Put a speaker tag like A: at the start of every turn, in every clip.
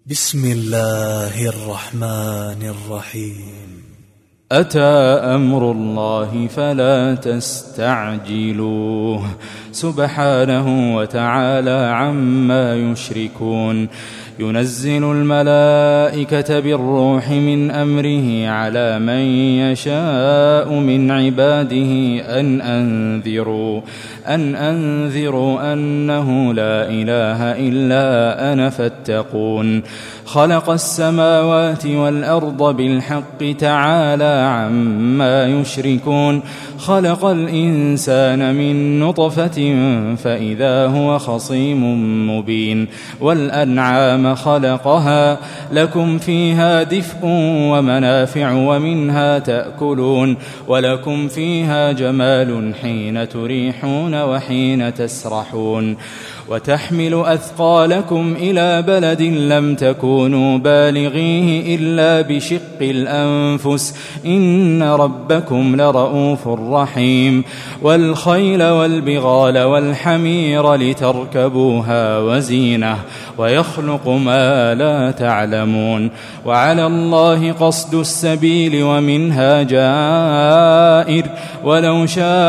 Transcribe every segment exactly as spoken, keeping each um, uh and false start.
A: بسم الله الرحمن الرحيم.
B: أتى أمر الله فلا تستعجلوه سبحانه وتعالى عما يشركون. ينزل الملائكة بالروح من أمره على من يشاء من عباده أن أنذروا أن أنذروا أنه لا إله إلا أنا فاتقون. خلق السماوات والأرض بالحق تعالى عما يشركون. خلق الإنسان من نطفة فإذا هو خصيم مبين. والأنعام خلقها لكم فيها دفء ومنافع ومنها تأكلون ولكم فيها جمال حين تريحون وحين تسرحون. وتحمل أثقالكم إلى بلد لم تكونوا بالغيه إلا بشق الأنفس إن ربكم لرؤوف رحيم. والخيل والبغال والحمير لتركبوها وزينة ويخلق ما لا تعلمون. وعلى الله قصد السبيل ومنها جائر ولو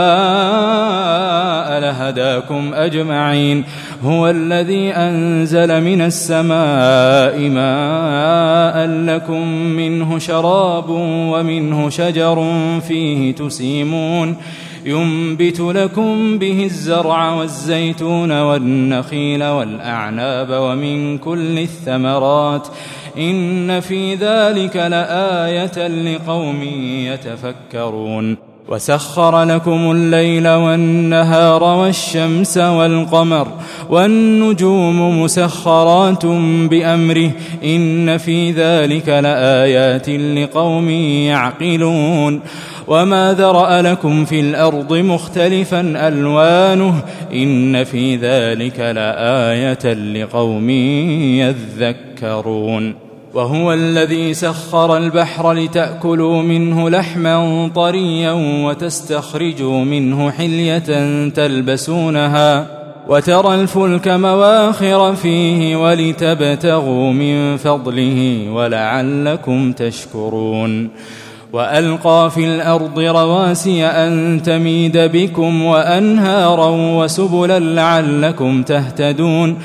B: شاء لهداكم أجمعين. هو الذي أنزل من السماء ماء لكم منه شراب ومنه شجر فيه تسيمون. ينبت لكم به الزرع والزيتون والنخيل والأعناب ومن كل الثمرات إن في ذلك لآية لقوم يتفكرون. وسخر لكم الليل والنهار والشمس والقمر والنجوم مسخرات بأمره إن في ذلك لآيات لقوم يعقلون. وما ذرأ لكم في الأرض مختلفا ألوانه إن في ذلك لآية لقوم يذكرون. وهو الذي سخر البحر لتأكلوا منه لحما طريا وتستخرجوا منه حلية تلبسونها وترى الفلك مواخر فيه ولتبتغوا من فضله ولعلكم تشكرون. وألقى في الأرض رواسي أن تميد بكم وأنهارا وسبلا لعلكم تهتدون.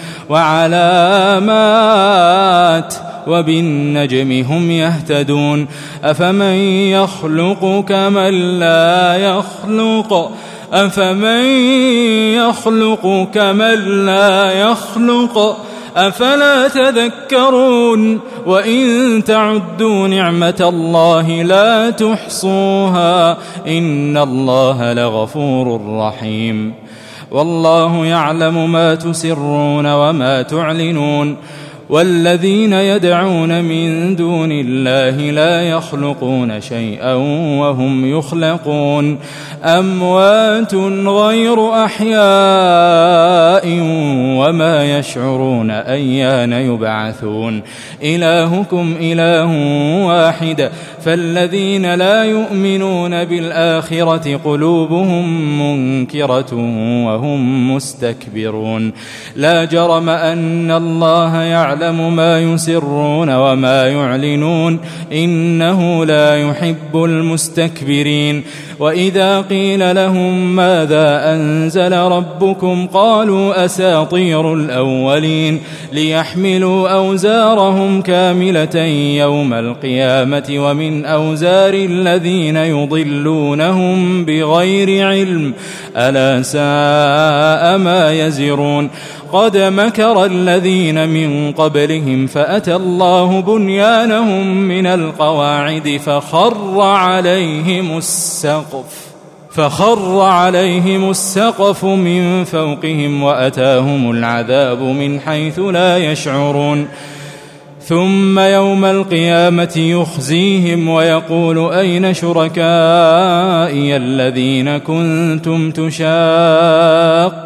B: وعلامات وبالنجم هم يهتدون. أفمن يخلق كمن لا يخلق أفمن يخلق كمن لا يخلق أفلا تذكرون. وإن تعدوا نعمة الله لا تحصوها إن الله لغفور رحيم. والله يعلم ما تسرون وما تعلنون. والذين يدعون من دون الله لا يخلقون شيئا وهم يخلقون. أموات غير أحياء وما يشعرون أيان يبعثون. إلهكم إله واحد فالذين لا يؤمنون بالآخرة قلوبهم منكرة وهم مستكبرون. لا جرم أن الله يعلم يعلم ما يسرون وما يعلنون إنه لا يحب المستكبرين. وإذا قيل لهم ماذا أنزل ربكم قالوا أساطير الأولين ليحملوا أوزارهم كاملة يوم القيامة ومن أوزار الذين يضلونهم بغير علم ألا ساء ما يزرون. قد مكر الذين من قبلهم فأتى الله بنيانهم من القواعد فخر عليهم السقف فخر عليهم السقف من فوقهم وأتاهم العذاب من حيث لا يشعرون. ثم يوم القيامة يخزيهم ويقول أين شركائي الذين كنتم تشاقون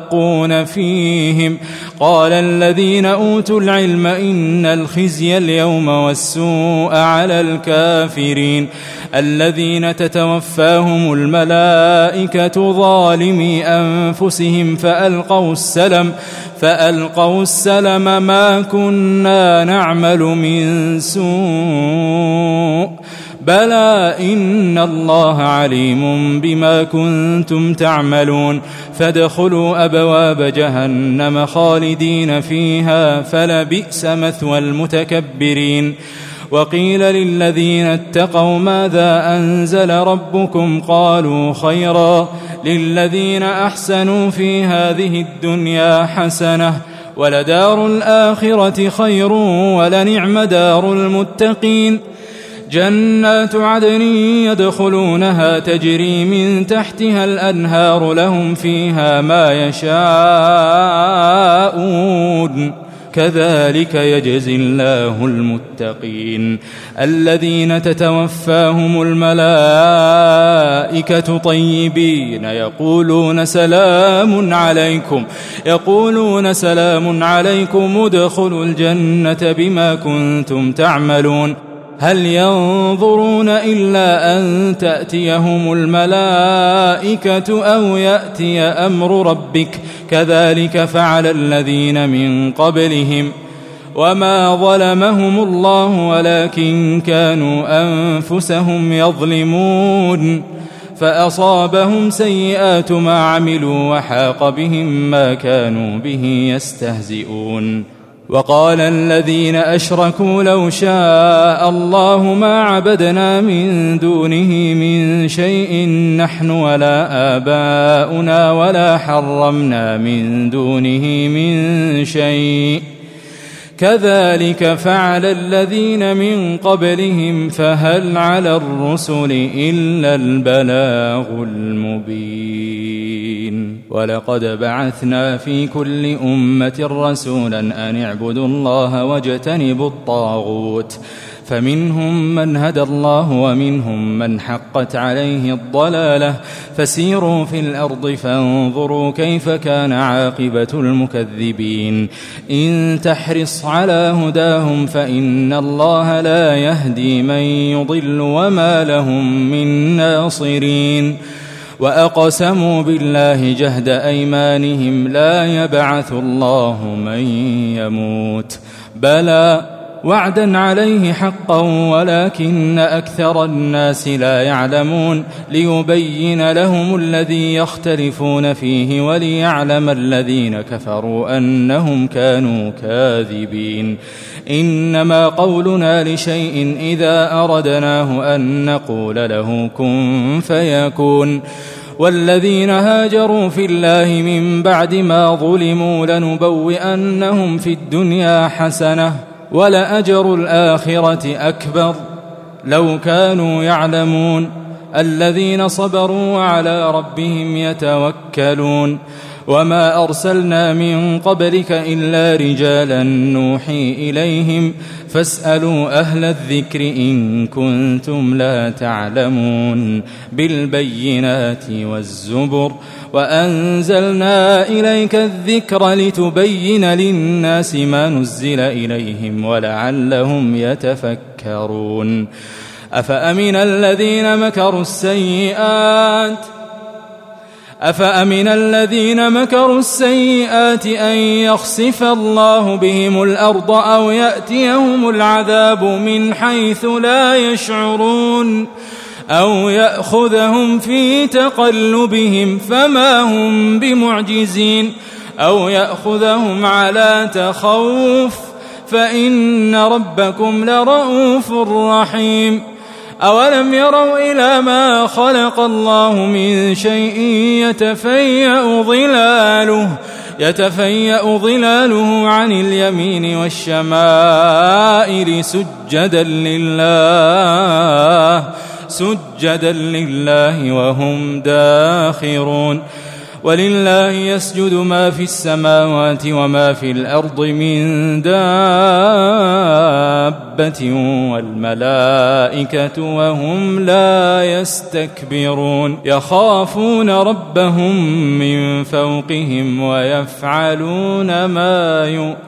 B: يترقون فيهم. قال الذين أوتوا العلم إن الخزي اليوم والسوء على الكافرين الذين تتوفاهم الملائكة ظالمي أنفسهم فألقوا السلم فألقوا السلم ما كنا نعمل من سوء بلى إن الله عليم بما كنتم تعملون فادخلوا أبواب جهنم خالدين فيها فلبئس مثوى المتكبرين. وقيل للذين اتقوا ماذا أنزل ربكم قالوا خيرا للذين أحسنوا في هذه الدنيا حسنة ولدار الآخرة خير ولنعم دار المتقين. جنات عدن يدخلونها تجري من تحتها الأنهار لهم فيها ما يشاءون كذلك يجزي الله المتقين. الذين تتوفاهم الملائكة طيبين يقولون سلام عليكم يقولون سلام عليكم ادخلوا الجنة بما كنتم تعملون. هل ينظرون إلا أن تأتيهم الملائكة أو يأتي أمر ربك كذلك فعل الذين من قبلهم وما ظلمهم الله ولكن كانوا أنفسهم يظلمون فأصابهم سيئات ما عملوا وحاق بهم ما كانوا به يستهزئون. وقال الذين أشركوا لو شاء الله ما عبدنا من دونه من شيء نحن ولا آباؤنا ولا حرمنا من دونه من شيء كذلك فعل الذين من قبلهم فهل على الرسل إلا البلاغ المبين. ولقد بعثنا في كل أمة رسولا أن اعبدوا الله واجتنبوا الطاغوت فمنهم من هدى الله ومنهم من حقت عليه الضلالة فسيروا في الأرض فانظروا كيف كان عاقبة المكذبين. إن تحرص على هداهم فإن الله لا يهدي من يضل وما لهم من ناصرين. وأقسموا بالله جهد أيمانهم لا يبعث الله من يموت بلى وعدا عليه حقا ولكن أكثر الناس لا يعلمون ليبين لهم الذي يختلفون فيه وليعلم الذين كفروا أنهم كانوا كاذبين. إنما قولنا لشيء إذا أردناه أن نقول له كن فيكون. والذين هاجروا في الله من بعد ما ظلموا لنبوئنهم في الدنيا حسنة ولأجر الآخرة أكبر لو كانوا يعلمون. الذين صبروا وعلى ربهم يتوكلون. وما أرسلنا من قبلك إلا رجالا نوحي إليهم فاسألوا أهل الذكر إن كنتم لا تعلمون. بالبينات والزبر وأنزلنا إليك الذكر لتبين للناس ما نزل إليهم ولعلهم يتفكرون. أفأمن الذين مكروا السيئات أفأمن الذين مكروا السيئات أن يخسف الله بهم الأرض أو يأتيهم العذاب من حيث لا يشعرون أو يأخذهم في تقلبهم فما هم بمعجزين أو يأخذهم على تخوف فإن ربكم لرؤوف رحيم. أولم يروا إلى ما خلق الله من شيء يتفيأ ظلاله يتفيأ ظلاله عن اليمين والشمائل سجدا لله سجدا لله وهم داخرون. ولله يسجد ما في السماوات وما في الأرض من دابة دابة والملائكة وهم لا يستكبرون يخافون ربهم من فوقهم ويفعلون ما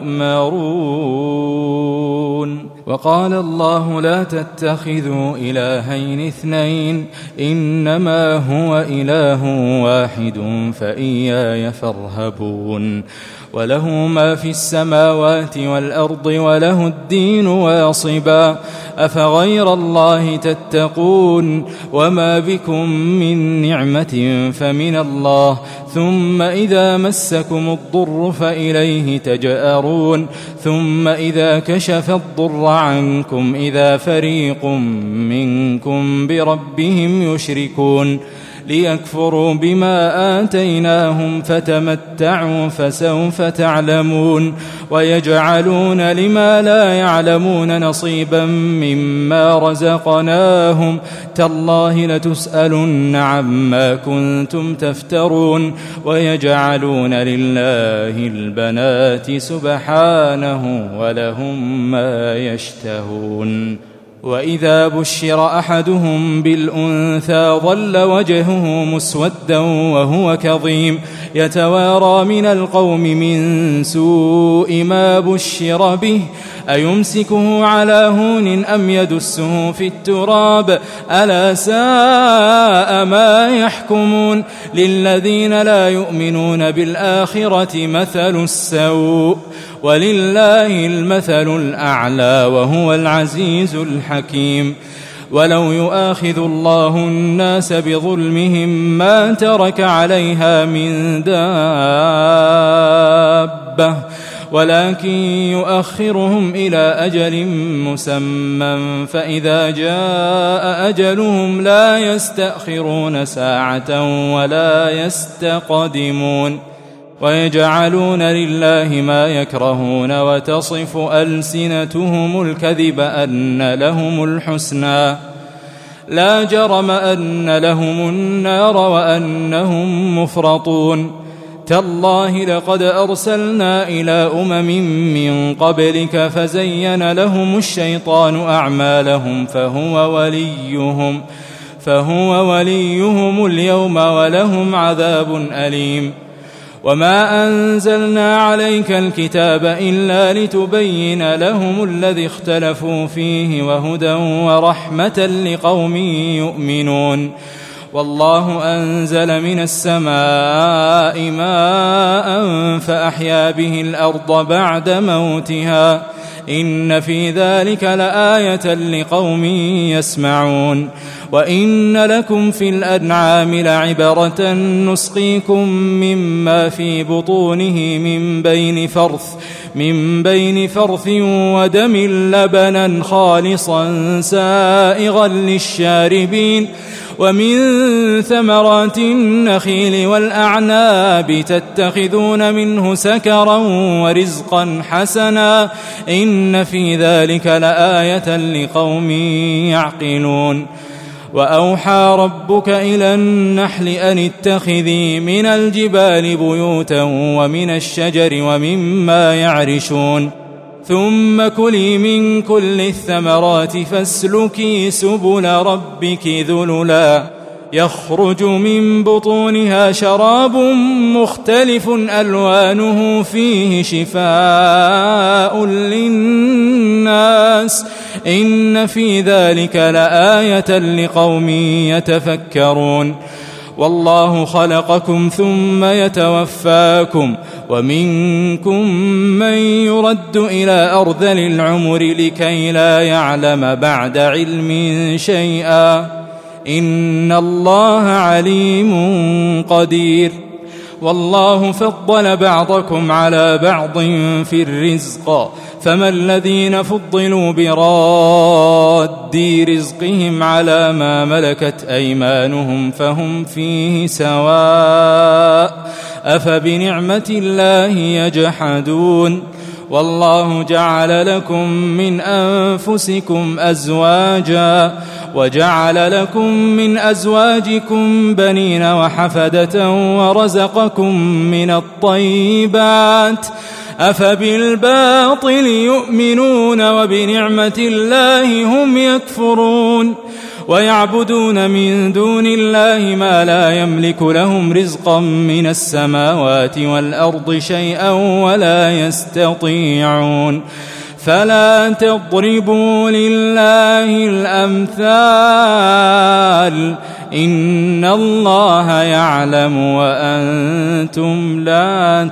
B: يؤمرون. وقال الله لا تتخذوا إلهين اثنين إنما هو إله واحد فإياي فارهبون. وله ما في السماوات والأرض وله الدين واصبا أفغير الله تتقون وما بكم من نعمة فمن الله ثم إذا مسكم الضر فإليه تجأرون ثم إذا كشف الضر عنكم إذا فريق منكم بربهم يشركون ليكفروا بما آتيناهم فتمتعوا فسوف تعلمون. ويجعلون لما لا يعلمون نصيبا مما رزقناهم تالله لتسألن عما كنتم تفترون. ويجعلون لله البنات سبحانه ولهم ما يشتهون. وإذا بشر أحدهم بالأنثى ظل وجهه مسودا وهو كظيم يتوارى من القوم من سوء ما بشر به أيمسكه على هون أم يدسه في التراب ألا ساء ما يحكمون. للذين لا يؤمنون بالآخرة مثل السوء ولله المثل الأعلى وهو العزيز الحكيم. ولو يؤاخذ الله الناس بظلمهم ما ترك عليها من دابة ولكن يؤخرهم إلى أجل مسمى فإذا جاء أجلهم لا يستأخرون ساعة ولا يستقدمون. ويجعلون لله ما يكرهون وتصف ألسنتهم الكذب أن لهم الحسنى لا جرم أن لهم النار وأنهم مفرطون. تالله لقد أرسلنا إلى أمم من قبلك فزين لهم الشيطان أعمالهم فهو وليهم فهو وليهم اليوم ولهم عذاب أليم. وما أنزلنا عليك الكتاب إلا لتبين لهم الذي اختلفوا فيه وهدى ورحمة لقوم يؤمنون. والله أنزل من السماء ماء فأحيا به الأرض بعد موتها إن في ذلك لآية لقوم يسمعون. وإن لكم في الأنعام لعبرة نسقيكم مما في بطونه من بين فرث من بين فرث ودم لبنا خالصا سائغا للشاربين ومن ثمرات النخيل والأعناب تتخذون منه سكرا ورزقا حسنا إن في ذلك لآية لقوم يعقلون. وأوحى ربك إلى النحل أن اتخذي من الجبال بيوتا ومن الشجر ومما يعرشون ثم كلي من كل الثمرات فاسلكي سبل ربك ذللا يخرج من بطونها شراب مختلف ألوانه فيه شفاء للناس إن في ذلك لآية لقوم يتفكرون. والله خلقكم ثم يتوفاكم ومنكم من يرد إلى أرذل العمر لكي لا يعلم بعد علم شيئا إن الله عليم قدير. والله فضل بعضكم على بعض في الرزق فما الذين فضلوا براد رزقهم على ما ملكت أيمانهم فهم فيه سواء أفبنعمة الله يجحدون. والله جعل لكم من أنفسكم أزواجا وجعل لكم من أزواجكم بنين وحفدة ورزقكم من الطيبات أفبالباطل يؤمنون وبنعمة الله هم يكفرون ويعبدون من دون الله ما لا يملك لهم رزقا من السماوات والأرض شيئا ولا يستطيعون فلا تضربوا لله الأمثال إن الله يعلم وأنتم لا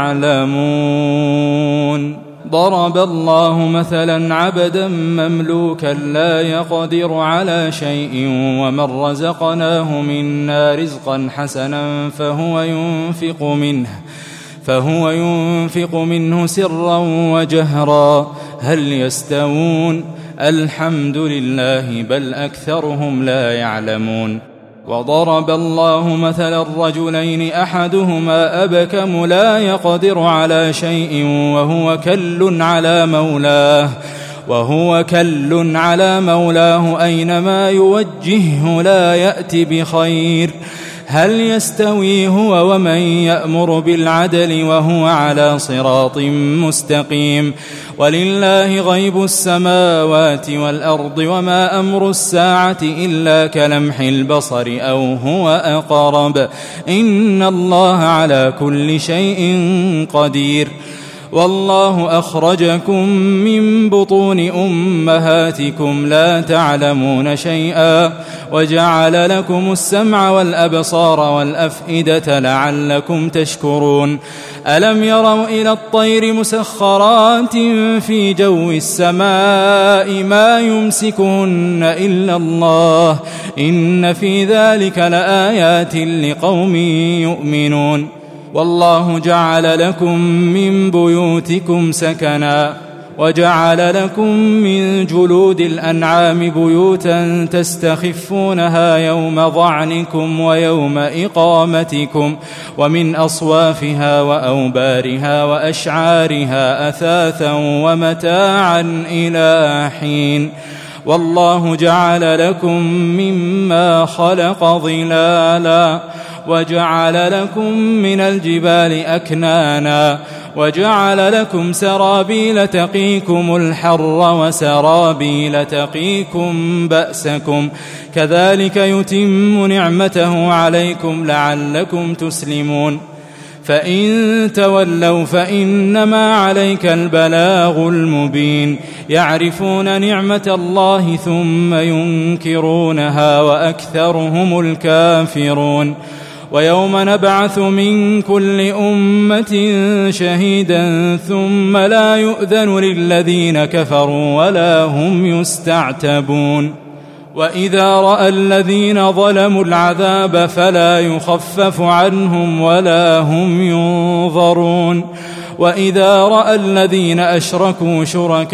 B: تعلمون ضرب الله مثلا عبدا مملوكا لا يقدر على شيء ومن رزقناه منا رزقا حسنا فهو ينفق منه فهو ينفق منه سرا وجهرا هل يستوون الحمد لله بل أكثرهم لا يعلمون وضرب الله مثلا الرجلين أحدهما أبكم لا يقدر على شيء وهو كل على مولاه وهو كل على مولاه أينما يوجهه لا يأتي بخير هل يستوي هو ومن يأمر بالعدل وهو على صراط مستقيم ولله غيب السماوات والأرض وما أمر الساعة إلا كلمح البصر أو هو أقرب إن الله على كل شيء قدير والله أخرجكم من بطون أمهاتكم لا تعلمون شيئا وجعل لكم السمع والأبصار والأفئدة لعلكم تشكرون ألم يروا إلى الطير مسخرات في جو السماء ما يمسكهن إلا الله إن في ذلك لآيات لقوم يؤمنون والله جعل لكم من بيوتكم سكنا وجعل لكم من جلود الأنعام بيوتا تستخفونها يوم ظعنكم ويوم إقامتكم ومن أصوافها وأوبارها وأشعارها أثاثا ومتاعا إلى حين والله جعل لكم مما خلق ظلالا وجعل لكم من الجبال أكنانا وجعل لكم سرابيل تقيكم الحر وسرابيل تقيكم بأسكم كذلك يتم نعمته عليكم لعلكم تسلمون فإن تولوا فإنما عليك البلاغ المبين يعرفون نعمة الله ثم ينكرونها وأكثرهم الكافرون ويوم نبعث من كل أمة شهيدا ثم لا يؤذن للذين كفروا ولا هم يستعتبون وإذا رأى الذين ظلموا العذاب فلا يخفف عنهم ولا هم ينظرون وإذا رأى الذين أشركوا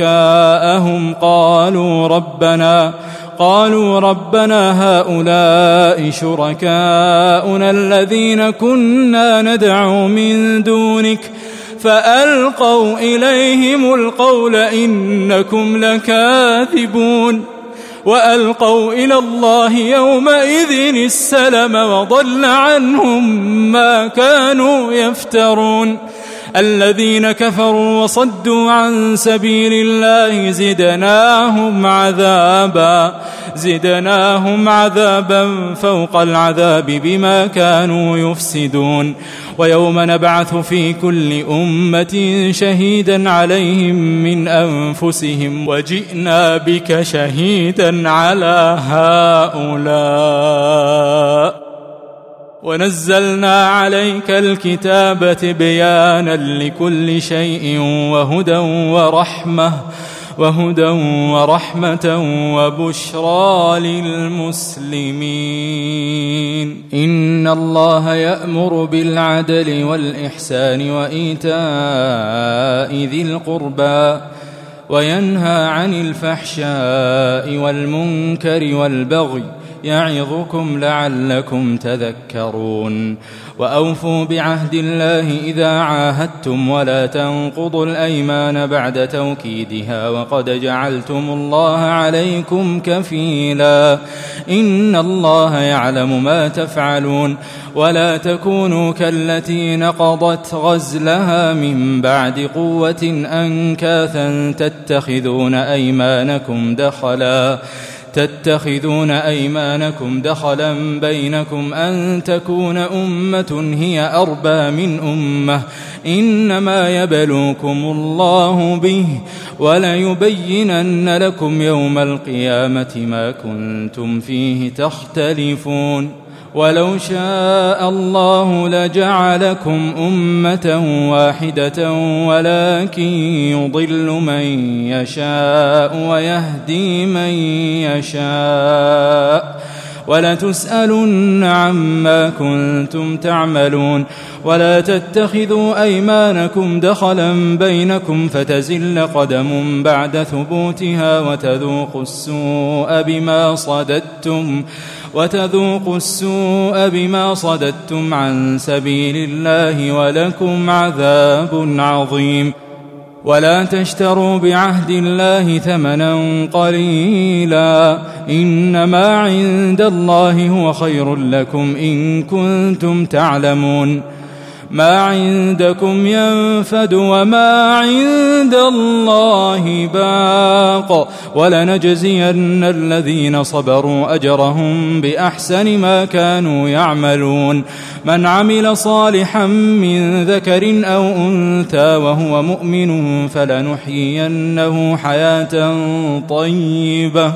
B: شركاءهم قالوا ربنا قالوا ربنا هؤلاء شركاؤنا الذين كنا ندعو من دونك فألقوا إليهم القول إنكم لكاذبون وألقوا إلى الله يومئذ السلم وضل عنهم ما كانوا يفترون الذين كفروا وصدوا عن سبيل الله زدناهم عذابا زدناهم عذابا فوق العذاب بما كانوا يفسدون ويوم نبعث في كل أمة شهيدا عليهم من أنفسهم وجئنا بك شهيدا على هؤلاء ونزلنا عليك الكتاب تبيانا لكل شيء وهدى ورحمة وهدى ورحمة وبشرى للمسلمين إن الله يأمر بالعدل والإحسان وإيتاء ذي القربى وينهى عن الفحشاء والمنكر والبغي يعظكم لعلكم تذكرون. وأوفوا بعهد الله إذا عاهدتم ولا تنقضوا الأيمان بعد توكيدها وقد جعلتم الله عليكم كفيلا إن الله يعلم ما تفعلون. ولا تكونوا كالتي نقضت غزلها من بعد قوة أنكاثا تتخذون أيمانكم دخلا تتخذون أيمانكم دخلا بينكم أن تكون أمة هي أربى من أمة إنما يبلوكم الله به وليبينن لكم يوم القيامة ما كنتم فيه تختلفون. ولو شاء الله لجعلكم أمة واحدة ولكن يضل من يشاء ويهدي من يشاء ولتسألن عما كنتم تعملون. ولا تتخذوا أيمانكم دخلا بينكم فتزل قدم بعد ثبوتها وتذوقوا السوء بما صددتم وتذوقوا السوء بما صددتم عن سبيل الله ولكم عذاب عظيم. ولا تشتروا بعهد الله ثمنا قليلا إنما عند الله هو خير لكم إن كنتم تعلمون. ما عندكم ينفد وما عند الله باق ولنجزين الذين صبروا أجرهم بأحسن ما كانوا يعملون. من عمل صالحا من ذكر أو أنثى وهو مؤمن فلنحيينه حياة طيبة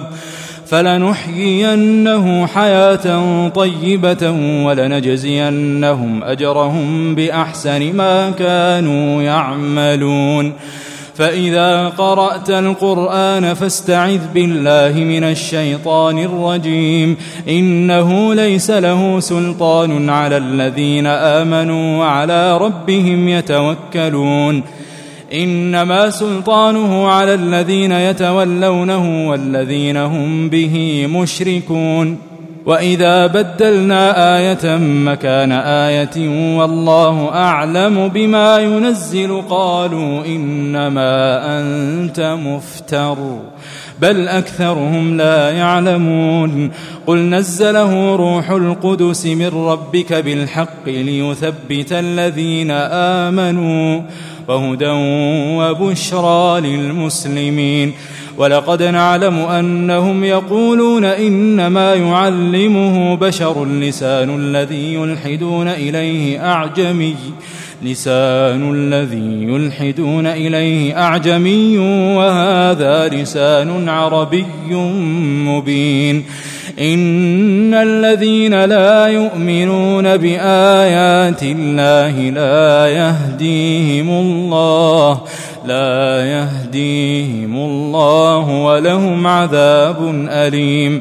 B: فلنحيينه حياة طيبة ولنجزينهم أجرهم بأحسن ما كانوا يعملون. فإذا قرأت القرآن فاستعذ بالله من الشيطان الرجيم إنه ليس له سلطان على الذين آمنوا وعلى ربهم يتوكلون. إنما سلطانه على الذين يتولونه والذين هم به مشركون. وإذا بدلنا آية مكان آية والله أعلم بما ينزل قالوا إنما أنت مفتر بل أكثرهم لا يعلمون. قل نزله روح القدس من ربك بالحق ليثبت الذين آمنوا وهدى وبشرى للمسلمين. ولقد نعلم أنهم يقولون إنما يعلمه بشر لسان الذي يلحدون إليه أعجمي لسان الذي يلحدون إليه أعجمي وهذا لسان عربي مبين. إن الذين لا يؤمنون بآيات الله لا يهديهم الله لا يهديهم الله ولهم عذاب أليم.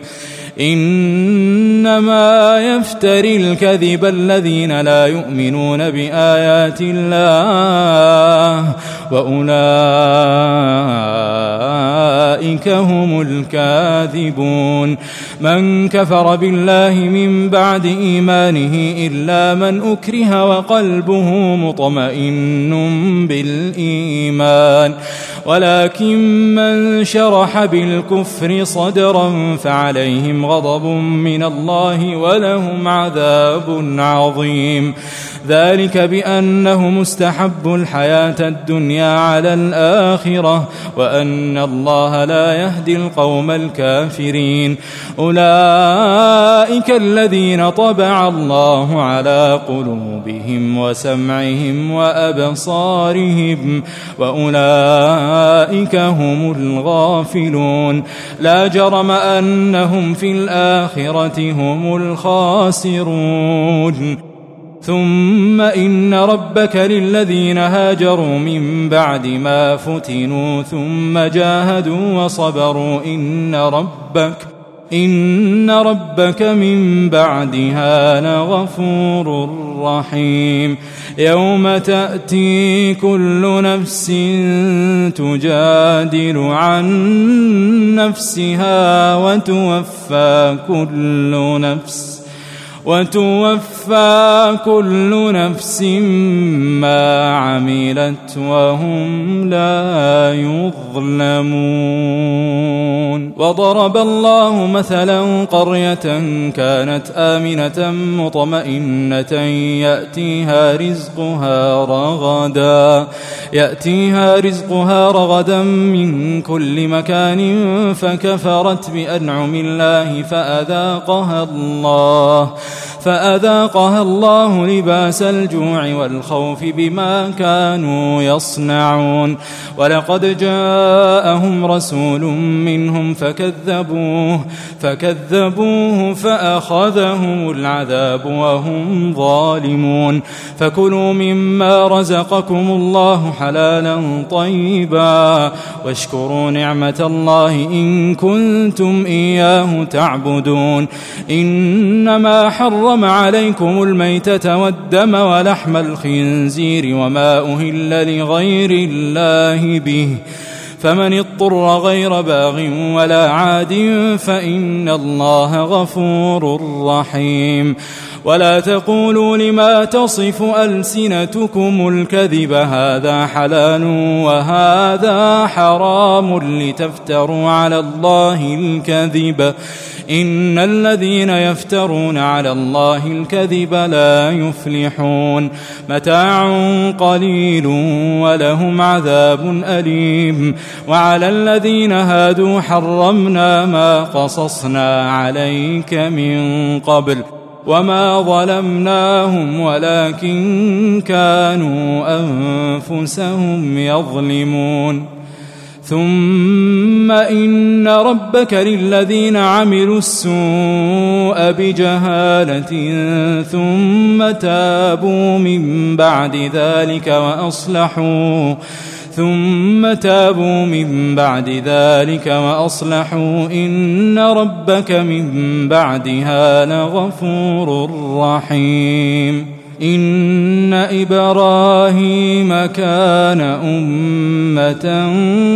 B: إنما يفتري الكذب الذين لا يؤمنون بآيات الله وأولئك هم الكاذبون. من كفر بالله من بعد إيمانه إلا من أكره وقلبه مطمئن بالإيمان ولكن من شرح بالكفر صدرا فعليهم غضب من الله ولهم عذاب عظيم. ذلك بأنه مستحب الحياة الدنيا على الآخرة وأن الله لا يهدي القوم الكافرين. أولئك الذين طبع الله على قلوبهم وسمعهم وأبصارهم وأولئك هم الغافلون. لا جرم أنهم في الآخرة هم الخاسرون. ثم إن ربك للذين هاجروا من بعد ما فتنوا ثم جاهدوا وصبروا إن ربك إن ربك من بعدها لغفور رحيم يوم تأتي كل نفس تجادل عن نفسها وتوفى كل نفس وتوفى كل نفس ما عملت وهم لا يظلمون. وضرب الله مثلا قرية كانت آمنة مطمئنة يأتيها رزقها رغدا يأتيها رزقها رغدا من كل مكان فكفرت بأنعم الله فأذاقها الله فأذاقها الله لباس الجوع والخوف بما كانوا يصنعون. ولقد جاءهم رسول منهم فكذبوه فكذبوه فأخذهم العذاب وهم ظالمون. فكلوا مما رزقكم الله حلالا طيبا واشكروا نعمة الله إن كنتم إياه تعبدون. إنما حرم عليكم الميتة والدم ولحم الخنزير وما أهل لغير الله به فمن اضطر غير باغ ولا عاد فإن الله غفور رحيم. ولا تقولوا لما تصف ألسنتكم الكذب هذا حلال وهذا حرام لتفتروا على الله الكذب إن الذين يفترون على الله الكذب لا يفلحون. متاع قليل ولهم عذاب أليم. وعلى الذين هادوا حرمنا ما قصصنا عليك من قبل وما ظلمناهم ولكن كانوا أنفسهم يظلمون. ثم إن ربك للذين عملوا السوء بجهالة ثم تابوا من بعد ذلك وأصلحوا ثم تابوا من بعد ذلك وأصلحوا إن ربك من بعدها لغفور رحيم. إن إبراهيم كان أمة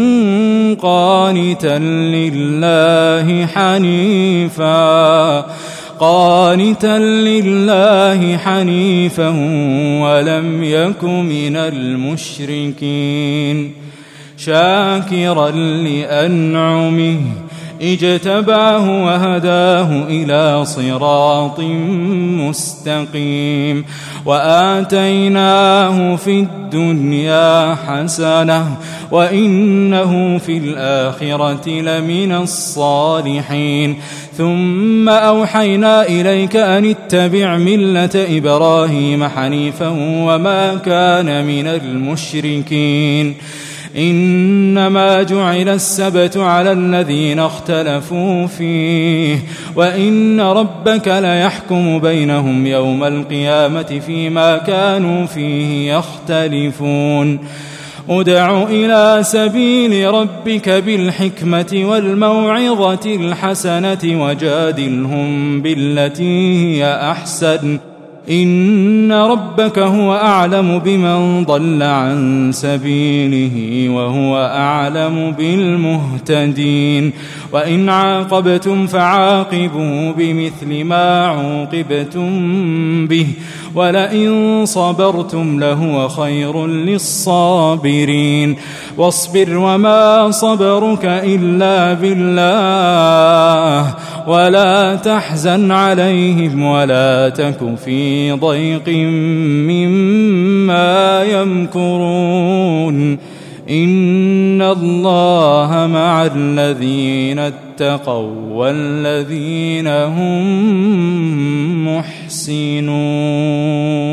B: قانتا لله حنيفا قانتا لله حنيفا ولم يك من المشركين شاكرا لأنعمه اجتباه وهداه إلى صراط مستقيم. وآتيناه في الدنيا حسنة وإنه في الآخرة لمن الصالحين. ثم أوحينا إليك أن اتبع ملة إبراهيم حنيفا وما كان من المشركين. إنما جعل السبت على الذين اختلفوا فيه وإن ربك ليحكم بينهم يوم القيامة فيما كانوا فيه يختلفون. ادع إلى سبيل ربك بالحكمة والموعظة الحسنة وجادلهم بالتي هي أحسن إن ربك هو أعلم بمن ضل عن سبيله وهو أعلم بالمهتدين. وإن عاقبتم فعاقبوا بمثل ما عوقبتم به ولئن صبرتم لهو خير للصابرين. واصبر وما صبرك إلا بالله ولا تحزن عليهم ولا تك في ضيق مما يمكرون. إن الله مع الذين اتقوا والذين هم محسنون.